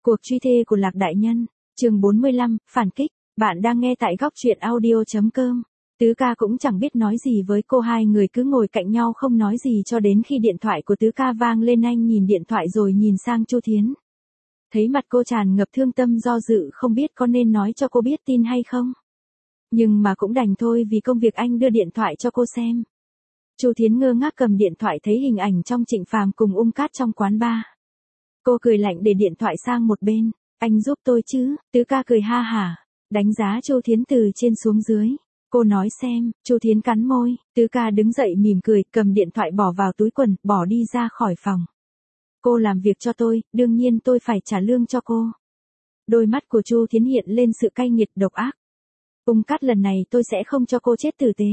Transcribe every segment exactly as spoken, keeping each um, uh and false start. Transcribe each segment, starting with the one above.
Cuộc truy thê của Lạc Đại Nhân, chương bốn mươi lăm, phản kích, bạn đang nghe tại góc truyện audio.com. Tứ ca cũng chẳng biết nói gì với cô, hai người cứ ngồi cạnh nhau không nói gì cho đến khi điện thoại của Tứ ca vang lên. Anh nhìn điện thoại rồi nhìn sang Chu Thiến. Thấy mặt cô tràn ngập thương tâm do dự không biết có nên nói cho cô biết tin hay không. Nhưng mà cũng đành thôi vì công việc anh đưa điện thoại cho cô xem. Chu Thiến ngơ ngác cầm điện thoại thấy hình ảnh trong Trịnh Phàm cùng Ung Cát trong quán bar. Cô cười lạnh để điện thoại sang một bên. Anh giúp tôi chứ? Tứ ca cười ha hả, đánh giá Chu Thiến từ trên xuống dưới. Cô nói xem. Chu Thiến cắn môi. Tứ ca đứng dậy mỉm cười, cầm điện thoại bỏ vào túi quần, bỏ đi ra khỏi phòng. Cô làm việc cho tôi, đương nhiên tôi phải trả lương cho cô. Đôi mắt của Chu Thiến hiện lên sự cay nghiệt độc ác. Ung Cát, lần này tôi sẽ không cho cô chết tử tế.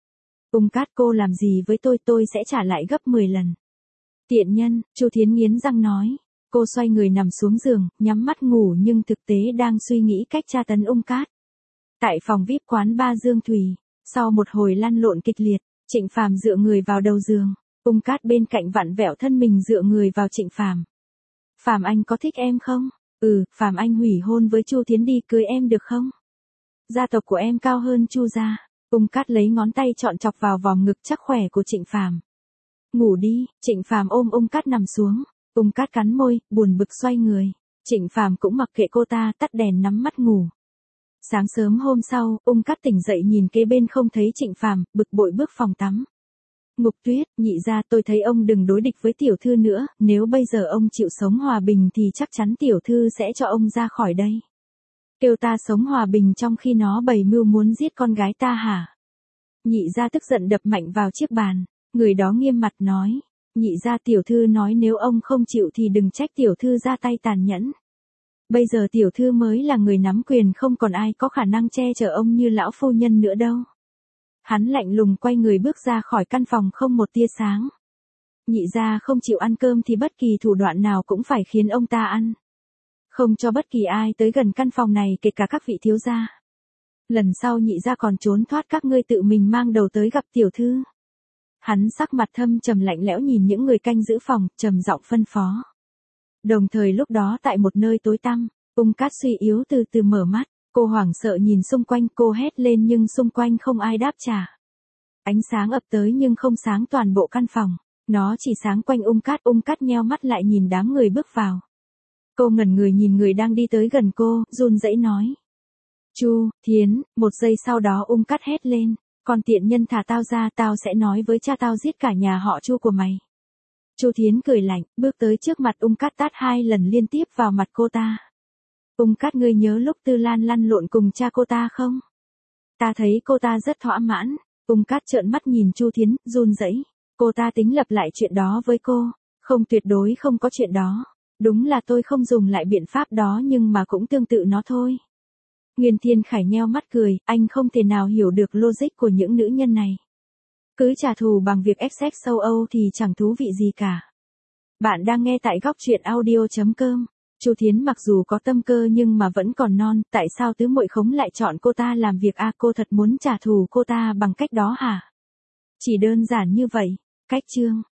Ung Cát, cô làm gì với tôi tôi sẽ trả lại gấp mười lần. Tiện nhân, Chu Thiến nghiến răng nói. Cô xoay người nằm xuống giường, nhắm mắt ngủ nhưng thực tế đang suy nghĩ cách tra tấn Ung Cát. Tại phòng vi ai pi quán bar Dương Thùy, sau một hồi lăn lộn kịch liệt, Trịnh Phàm dựa người vào đầu giường, Ung Cát bên cạnh vặn vẹo thân mình dựa người vào Trịnh Phàm. Phàm anh có thích em không? Ừ, Phàm anh hủy hôn với Chu Thiến đi, cưới em được không? Gia tộc của em cao hơn Chu gia. Ung Cát lấy ngón tay chọn chọc vào vòng ngực chắc khỏe của Trịnh Phàm. Ngủ đi. Trịnh Phàm ôm Ung Cát nằm xuống. Ung Cát cắn môi, buồn bực xoay người. Trịnh Phàm cũng mặc kệ cô ta, tắt đèn nhắm mắt ngủ. Sáng sớm hôm sau, Ung Cát tỉnh dậy nhìn kế bên không thấy Trịnh Phàm, bực bội bước phòng tắm. Ngục Tuyết, nhị gia, tôi thấy ông đừng đối địch với tiểu thư nữa, nếu bây giờ ông chịu sống hòa bình thì chắc chắn tiểu thư sẽ cho ông ra khỏi đây. Kêu ta sống hòa bình trong khi nó bày mưu muốn giết con gái ta hả? Nhị gia tức giận đập mạnh vào chiếc bàn, người đó nghiêm mặt nói. Nhị gia, tiểu thư nói nếu ông không chịu thì đừng trách tiểu thư ra tay tàn nhẫn. Bây giờ tiểu thư mới là người nắm quyền, không còn ai có khả năng che chở ông như lão phu nhân nữa đâu. Hắn lạnh lùng quay người bước ra khỏi căn phòng không một tia sáng. Nhị gia không chịu ăn cơm thì bất kỳ thủ đoạn nào cũng phải khiến ông ta ăn. Không cho bất kỳ ai tới gần căn phòng này, kể cả các vị thiếu gia. Lần sau nhị gia còn trốn thoát các ngươi tự mình mang đầu tới gặp tiểu thư. Hắn sắc mặt thâm trầm lạnh lẽo nhìn những người canh giữ phòng, trầm giọng phân phó. Đồng thời lúc đó tại một nơi tối tăm, Ung Cát suy yếu từ từ mở mắt, cô hoảng sợ nhìn xung quanh, cô hét lên nhưng xung quanh không ai đáp trả. Ánh sáng ập tới nhưng không sáng toàn bộ căn phòng, nó chỉ sáng quanh Ung Cát. Ung Cát nheo mắt lại nhìn đám người bước vào. Cô ngẩn người nhìn người đang đi tới gần cô, run rẩy nói. Chu Thiến. Một giây sau đó Ung Cát hét lên. Con tiện nhân, thả tao ra, tao sẽ nói với cha tao giết cả nhà họ Chu của mày. Chu Thiến cười lạnh, bước tới trước mặt Ung Cát tát hai lần liên tiếp vào mặt cô ta. Ung Cát, ngươi nhớ lúc Tư Lan lăn lộn cùng cha cô ta không? Ta thấy cô ta rất thỏa mãn. Ung Cát trợn mắt nhìn Chu Thiến, run rẩy. Cô ta tính lập lại chuyện đó với cô. Không, tuyệt đối không có chuyện đó. Đúng là tôi không dùng lại biện pháp đó nhưng mà cũng tương tự nó thôi. Nguyên Thiên Khải nheo mắt cười, anh không thể nào hiểu được logic của những nữ nhân này. Cứ trả thù bằng việc ép sex châu Âu thì chẳng thú vị gì cả. Bạn đang nghe tại góc truyện audio.com. Chu Thiến mặc dù có tâm cơ nhưng mà vẫn còn non, tại sao tứ muội Khống lại chọn cô ta làm việc a? À, cô thật muốn trả thù cô ta bằng cách đó hả? Chỉ đơn giản như vậy. Cách chương